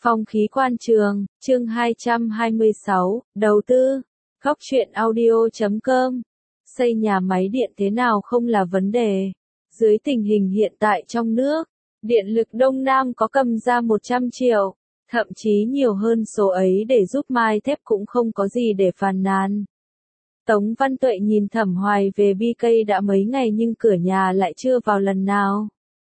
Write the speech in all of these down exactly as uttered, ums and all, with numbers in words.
Phong khí quan trường, chương hai trăm hai mươi sáu, đầu tư. Góc truyện audio chấm com. Xây nhà máy điện thế nào không là vấn đề. Dưới tình hình hiện tại trong nước, Điện lực Đông Nam có cầm ra một trăm triệu, thậm chí nhiều hơn số ấy để giúp Mai Thép cũng không có gì để phàn nàn. Tống Văn Tuệ nhìn Thẩm Hoài về bê ca đã mấy ngày nhưng cửa nhà lại chưa vào lần nào.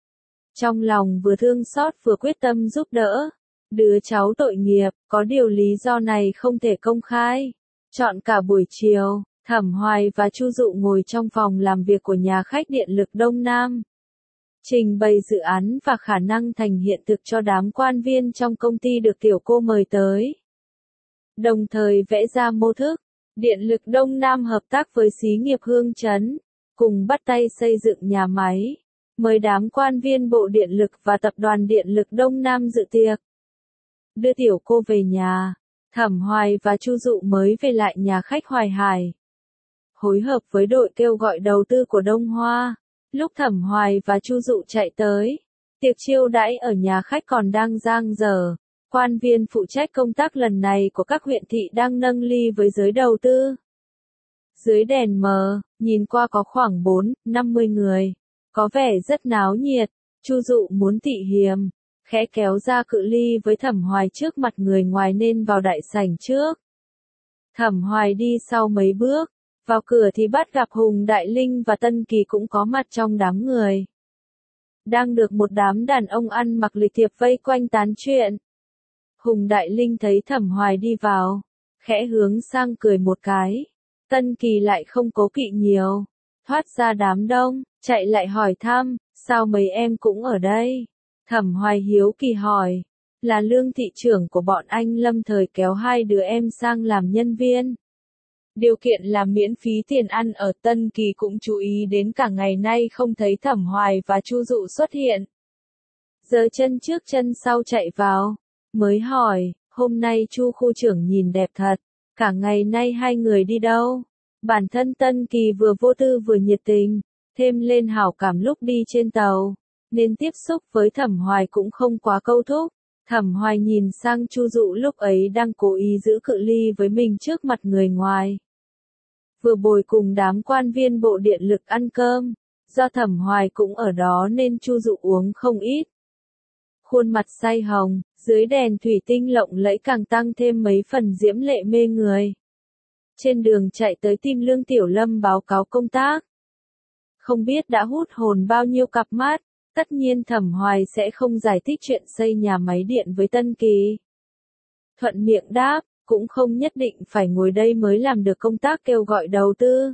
Trong lòng vừa thương xót vừa quyết tâm giúp đỡ. Đứa cháu tội nghiệp, có điều lý do này không thể công khai. Chọn cả buổi chiều, Thẩm Hoài và Chu Dụ ngồi trong phòng làm việc của nhà khách Điện lực Đông Nam. Trình bày dự án và khả năng thành hiện thực cho đám quan viên trong công ty được tiểu cô mời tới. Đồng thời vẽ ra mô thức, Điện lực Đông Nam hợp tác với xí nghiệp Hương Chấn, cùng bắt tay xây dựng nhà máy. Mời đám quan viên Bộ Điện lực và Tập đoàn Điện lực Đông Nam dự tiệc. Đưa tiểu cô về nhà, Thẩm Hoài và Chu Dụ mới về lại nhà khách Hoài Hải. Hối hợp với đội kêu gọi đầu tư của Đông Hoa, lúc Thẩm Hoài và Chu Dụ chạy tới, tiệc chiêu đãi ở nhà khách còn đang dang dở. Quan viên phụ trách công tác lần này của các huyện thị đang nâng ly với giới đầu tư. Dưới đèn mờ, nhìn qua có khoảng bốn, năm mươi người, có vẻ rất náo nhiệt. Chu Dụ muốn tị hiềm, khẽ kéo ra cự ly với Thẩm Hoài trước mặt người ngoài nên vào đại sảnh trước. Thẩm Hoài đi sau mấy bước, vào cửa thì bắt gặp Hùng Đại Linh và Tân Kỳ cũng có mặt trong đám người. Đang được một đám đàn ông ăn mặc lịch thiệp vây quanh tán chuyện. Hùng Đại Linh thấy Thẩm Hoài đi vào, khẽ hướng sang cười một cái. Tân Kỳ lại không cố kỵ nhiều, thoát ra đám đông, chạy lại hỏi thăm, sao mấy em cũng ở đây? Thẩm Hoài hiếu kỳ hỏi, là Lương thị trưởng của bọn anh lâm thời kéo hai đứa em sang làm nhân viên. Điều kiện là miễn phí tiền ăn ở. Tân Kỳ cũng chú ý đến cả ngày nay không thấy Thẩm Hoài và Chu Dụ xuất hiện. Giờ chân trước chân sau chạy vào, mới hỏi, hôm nay Chu khu trưởng nhìn đẹp thật, cả ngày nay hai người đi đâu? Bản thân Tân Kỳ vừa vô tư vừa nhiệt tình, thêm lên hảo cảm lúc đi trên tàu, nên tiếp xúc với Thẩm Hoài cũng không quá câu thúc. Thẩm Hoài nhìn sang Chu Dụ lúc ấy đang cố ý giữ cự ly với mình trước mặt người ngoài. Vừa bồi cùng đám quan viên Bộ Điện lực ăn cơm, do Thẩm Hoài cũng ở đó nên Chu Dụ uống không ít. Khuôn mặt say hồng, dưới đèn thủy tinh lộng lẫy càng tăng thêm mấy phần diễm lệ mê người. Trên đường chạy tới tìm Lương Tiểu Lâm báo cáo công tác. Không biết đã hút hồn bao nhiêu cặp mắt, tất nhiên Thẩm Hoài sẽ không giải thích chuyện xây nhà máy điện với Tân Kỳ. Thuận miệng đáp, cũng không nhất định phải ngồi đây mới làm được công tác kêu gọi đầu tư.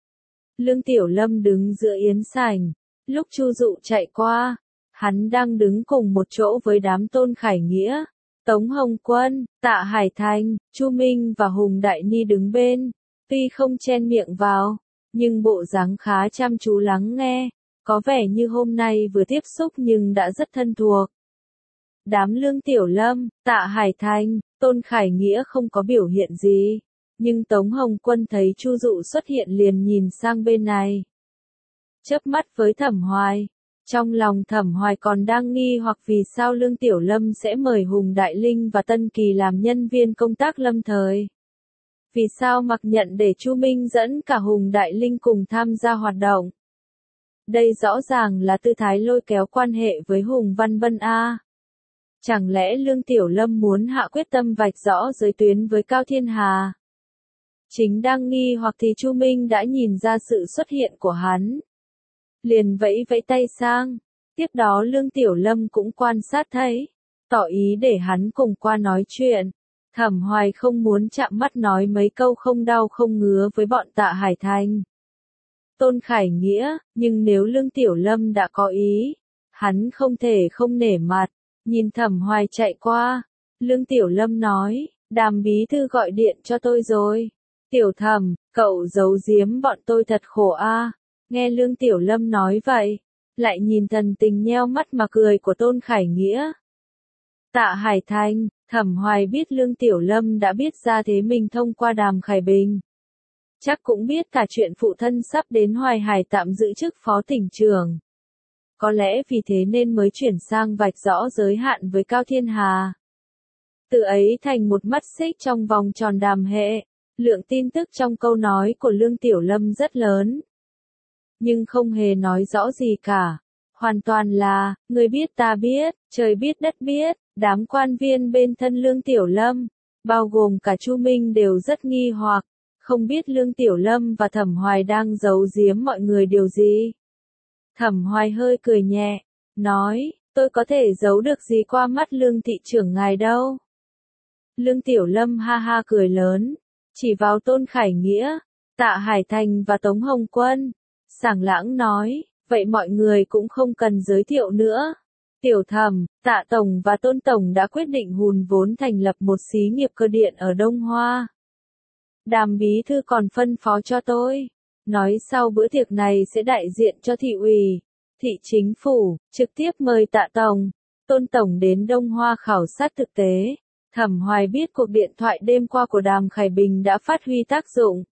Lương Tiểu Lâm đứng giữa yến sảnh, lúc Chu Dụ chạy qua, hắn đang đứng cùng một chỗ với đám Tôn Khải Nghĩa, Tống Hồng Quân, Tạ Hải Thành, Chu Minh và Hùng Đại Ni đứng bên, tuy không chen miệng vào, nhưng bộ dáng khá chăm chú lắng nghe, có vẻ như hôm nay vừa tiếp xúc nhưng đã rất thân thuộc. Đám Lương Tiểu Lâm, Tạ Hải Thành, Tôn Khải Nghĩa không có biểu hiện gì, nhưng Tống Hồng Quân thấy Chu Dụ xuất hiện liền nhìn sang bên này. Chớp mắt với Thẩm Hoài, trong lòng Thẩm Hoài còn đang nghi hoặc vì sao Lương Tiểu Lâm sẽ mời Hùng Đại Linh và Tân Kỳ làm nhân viên công tác lâm thời. Vì sao mặc nhận để Chu Minh dẫn cả Hùng Đại Linh cùng tham gia hoạt động. Đây rõ ràng là tư thái lôi kéo quan hệ với Hùng Văn Vân A. Chẳng lẽ Lương Tiểu Lâm muốn hạ quyết tâm vạch rõ giới tuyến với Cao Thiên Hà? Chính đang nghi hoặc thì Chu Minh đã nhìn ra sự xuất hiện của hắn. Liền vẫy vẫy tay sang, tiếp đó Lương Tiểu Lâm cũng quan sát thấy, tỏ ý để hắn cùng qua nói chuyện. Thẩm Hoài không muốn chạm mắt nói mấy câu không đau không ngứa với bọn Tạ Hải Thành, Tôn Khải Nghĩa, nhưng nếu Lương Tiểu Lâm đã có ý, hắn không thể không nể mặt. Nhìn Thẩm Hoài chạy qua, Lương Tiểu Lâm nói, Đàm bí thư gọi điện cho tôi rồi. Tiểu Thẩm, cậu giấu giếm bọn tôi thật khổ a. Nghe Lương Tiểu Lâm nói vậy, lại nhìn thần tình nheo mắt mà cười của Tôn Khải Nghĩa. Tạ Hải Thành, Thẩm Hoài biết Lương Tiểu Lâm đã biết ra thế mình thông qua Đàm Khải Bình. Chắc cũng biết cả chuyện phụ thân sắp đến Hoài Hải tạm giữ chức phó tỉnh trưởng. Có lẽ vì thế nên mới chuyển sang vạch rõ giới hạn với Cao Thiên Hà. Từ ấy thành một mắt xích trong vòng tròn đàm hệ. Lượng tin tức trong câu nói của Lương Tiểu Lâm rất lớn. Nhưng không hề nói rõ gì cả. Hoàn toàn là, người biết ta biết, trời biết đất biết, đám quan viên bên thân Lương Tiểu Lâm, bao gồm cả Chu Minh đều rất nghi hoặc, không biết Lương Tiểu Lâm và Thẩm Hoài đang giấu giếm mọi người điều gì. Thẩm Hoài hơi cười nhẹ, nói, tôi có thể giấu được gì qua mắt Lương thị trưởng ngài đâu. Lương Tiểu Lâm ha ha cười lớn, chỉ vào Tôn Khải Nghĩa, Tạ Hải Thành và Tống Hồng Quân, sảng lãng nói, vậy mọi người cũng không cần giới thiệu nữa. Tiểu Thẩm, Tạ Tổng và Tôn Tổng đã quyết định hùn vốn thành lập một xí nghiệp cơ điện ở Đông Hoa. Đàm bí thư còn phân phó cho tôi, nói sau bữa tiệc này sẽ đại diện cho thị ủy, thị chính phủ, trực tiếp mời Tạ Tổng, Tôn Tổng đến Đông Hoa khảo sát thực tế. Thẩm Hoài biết cuộc điện thoại đêm qua của Đàm Khải Bình đã phát huy tác dụng.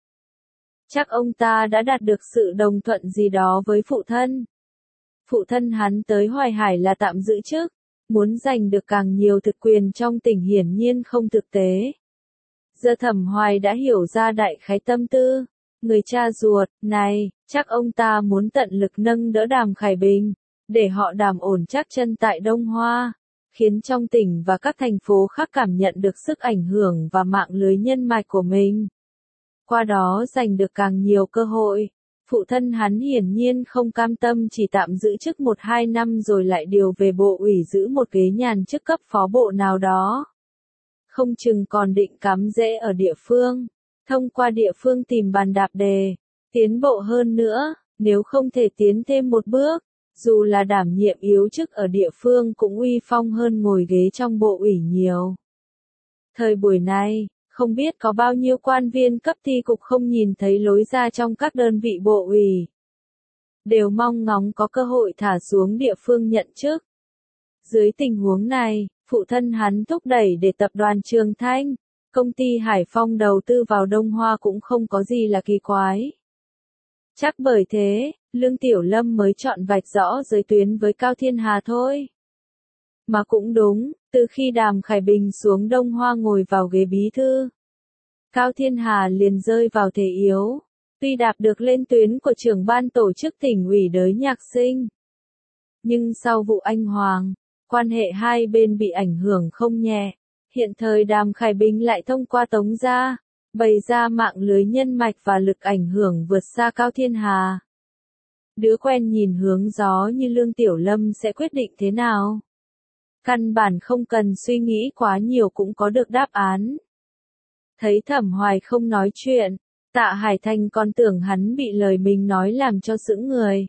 Chắc ông ta đã đạt được sự đồng thuận gì đó với phụ thân. Phụ thân hắn tới Hoài Hải là tạm giữ chức, muốn giành được càng nhiều thực quyền trong tỉnh hiển nhiên không thực tế. Giờ Thẩm Hoài đã hiểu ra đại khái tâm tư, người cha ruột, này, chắc ông ta muốn tận lực nâng đỡ Đàm Khải Bình, để họ Đàm ổn chắc chân tại Đông Hoa, khiến trong tỉnh và các thành phố khác cảm nhận được sức ảnh hưởng và mạng lưới nhân mạch của mình. Qua đó giành được càng nhiều cơ hội. Phụ thân hắn hiển nhiên không cam tâm chỉ tạm giữ chức một hai năm rồi lại điều về bộ ủy giữ một ghế nhàn chức cấp phó bộ nào đó. Không chừng còn định cắm rễ ở địa phương, thông qua địa phương tìm bàn đạp đề, tiến bộ hơn nữa, nếu không thể tiến thêm một bước, dù là đảm nhiệm yếu chức ở địa phương cũng uy phong hơn ngồi ghế trong bộ ủy nhiều. Thời buổi này, không biết có bao nhiêu quan viên cấp thi cục không nhìn thấy lối ra trong các đơn vị bộ ủy. Đều mong ngóng có cơ hội thả xuống địa phương nhận chức. Dưới tình huống này, phụ thân hắn thúc đẩy để tập đoàn Trường Thanh, công ty Hải Phong đầu tư vào Đông Hoa cũng không có gì là kỳ quái. Chắc bởi thế, Lương Tiểu Lâm mới chọn vạch rõ giới tuyến với Cao Thiên Hà thôi. Mà cũng đúng, từ khi Đàm Khải Bình xuống Đông Hoa ngồi vào ghế bí thư, Cao Thiên Hà liền rơi vào thế yếu, tuy đạp được lên tuyến của trưởng ban tổ chức tỉnh ủy Đới Nhạc Sinh. Nhưng sau vụ Anh Hoàng, quan hệ hai bên bị ảnh hưởng không nhẹ, hiện thời Đàm Khải Bình lại thông qua Tống Gia, bày ra mạng lưới nhân mạch và lực ảnh hưởng vượt xa Cao Thiên Hà. Đứa quen nhìn hướng gió như Lương Tiểu Lâm sẽ quyết định thế nào? Căn bản không cần suy nghĩ quá nhiều cũng có được đáp án. Thấy Thẩm Hoài không nói chuyện, Tạ Hải Thành còn tưởng hắn bị lời mình nói làm cho sững người.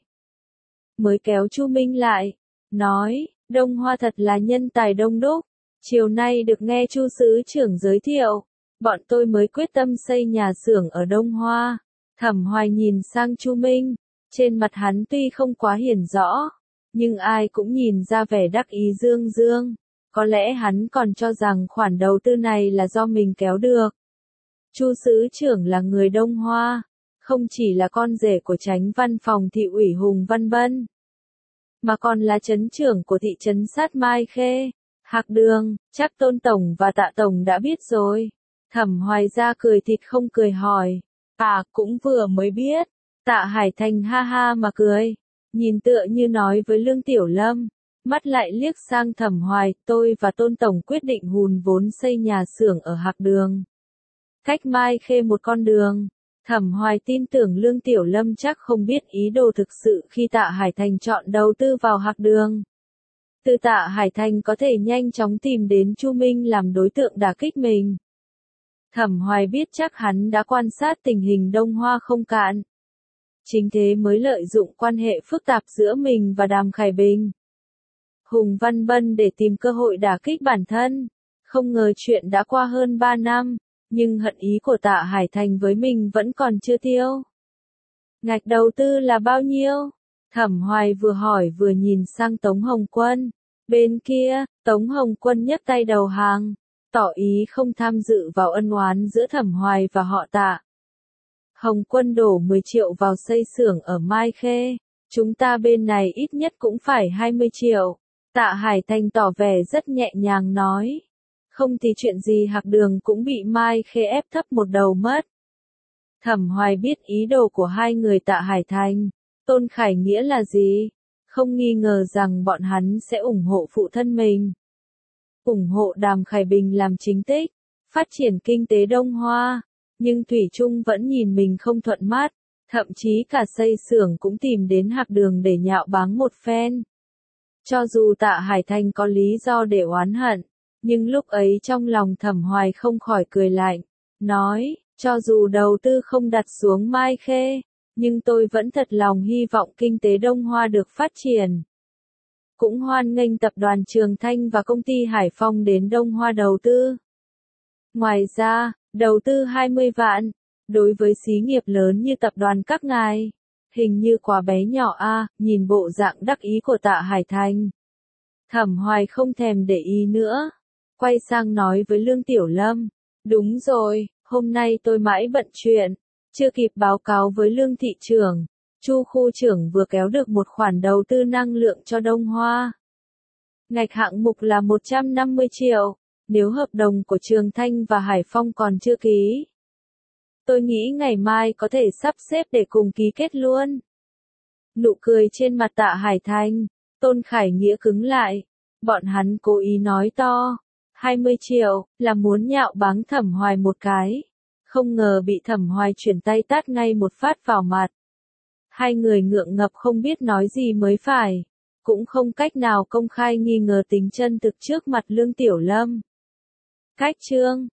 Mới kéo Chu Minh lại, nói, Đông Hoa thật là nhân tài đông đúc, chiều nay được nghe Chu Sứ trưởng giới thiệu, bọn tôi mới quyết tâm xây nhà xưởng ở Đông Hoa. Thẩm Hoài nhìn sang Chu Minh, trên mặt hắn tuy không quá hiển rõ, nhưng ai cũng nhìn ra vẻ đắc ý dương dương, có lẽ hắn còn cho rằng khoản đầu tư này là do mình kéo được. Chu Sứ trưởng là người Đông Hoa, không chỉ là con rể của Chánh Văn phòng thị ủy Hùng Văn Bân, mà còn là trấn trưởng của thị trấn Sát Mai Khê, Hạc Đường, chắc Tôn Tổng và Tạ Tổng đã biết rồi. Thẩm Hoài ra cười thịt không cười hỏi, à cũng vừa mới biết. Tạ Hải Thành ha ha mà cười, nhìn tựa như nói với Lương Tiểu Lâm, mắt lại liếc sang Thẩm Hoài, tôi và Tôn Tổng quyết định hùn vốn xây nhà xưởng ở Hạc Đường. Cách Mai Khê một con đường. Thẩm Hoài tin tưởng Lương Tiểu Lâm chắc không biết ý đồ thực sự khi Tạ Hải Thành chọn đầu tư vào Hạc Đường. Từ Tạ Hải Thành có thể nhanh chóng tìm đến Chu Minh làm đối tượng đả kích mình. Thẩm Hoài biết chắc hắn đã quan sát tình hình Đông Hoa không cạn. Chính thế mới lợi dụng quan hệ phức tạp giữa mình và Đàm Khải Bình, Hùng Văn Bân để tìm cơ hội đả kích bản thân. Không ngờ chuyện đã qua hơn ba năm, nhưng hận ý của Tạ Hải Thành với mình vẫn còn chưa tiêu. Ngạch đầu tư là bao nhiêu? Thẩm Hoài vừa hỏi vừa nhìn sang Tống Hồng Quân. Bên kia, Tống Hồng Quân nhấc tay đầu hàng, tỏ ý không tham dự vào ân oán giữa Thẩm Hoài và họ Tạ. Hồng Quân đổ mười triệu vào xây xưởng ở Mai Khê, chúng ta bên này ít nhất cũng phải hai mươi triệu. Tạ Hải Thành tỏ vẻ rất nhẹ nhàng nói. Không thì chuyện gì Hạc Đường cũng bị Mai Khê ép thấp một đầu mất. Thẩm Hoài biết ý đồ của hai người Tạ Hải Thành, Tôn Khải Nghĩa là gì, không nghi ngờ rằng bọn hắn sẽ ủng hộ phụ thân mình. Ủng hộ Đàm Khải Bình làm chính tích, phát triển kinh tế Đông Hoa, nhưng Thủy Chung vẫn nhìn mình không thuận mắt, thậm chí cả xây xưởng cũng tìm đến Hạc Đường để nhạo báng một phen. Cho dù Tạ Hải Thành có lý do để oán hận, nhưng lúc ấy trong lòng Thẩm Hoài không khỏi cười lạnh, nói, cho dù đầu tư không đặt xuống Mai Khê, nhưng tôi vẫn thật lòng hy vọng kinh tế Đông Hoa được phát triển. Cũng hoan nghênh tập đoàn Trường Thanh và công ty Hải Phong đến Đông Hoa đầu tư. Ngoài ra, đầu tư hai mươi vạn, đối với xí nghiệp lớn như tập đoàn các ngài, hình như quá bé nhỏ a, nhìn bộ dạng đắc ý của Tạ Hải Thành. Thẩm Hoài không thèm để ý nữa, quay sang nói với Lương Tiểu Lâm, đúng rồi, hôm nay tôi mãi bận chuyện, chưa kịp báo cáo với Lương thị trưởng, Chu khu trưởng vừa kéo được một khoản đầu tư năng lượng cho Đông Hoa. Ngạch hạng mục là một trăm năm mươi triệu, nếu hợp đồng của Trường Thanh và Hải Phong còn chưa ký. Tôi nghĩ ngày mai có thể sắp xếp để cùng ký kết luôn. Nụ cười trên mặt Tạ Hải Thành, Tôn Khải Nghĩa cứng lại, bọn hắn cố ý nói to, hai mươi triệu, là muốn nhạo báng Thẩm Hoài một cái. Không ngờ bị Thẩm Hoài chuyển tay tát ngay một phát vào mặt. Hai người ngượng ngập không biết nói gì mới phải, cũng không cách nào công khai nghi ngờ tính chân thực trước mặt Lương Tiểu Lâm. Cách chương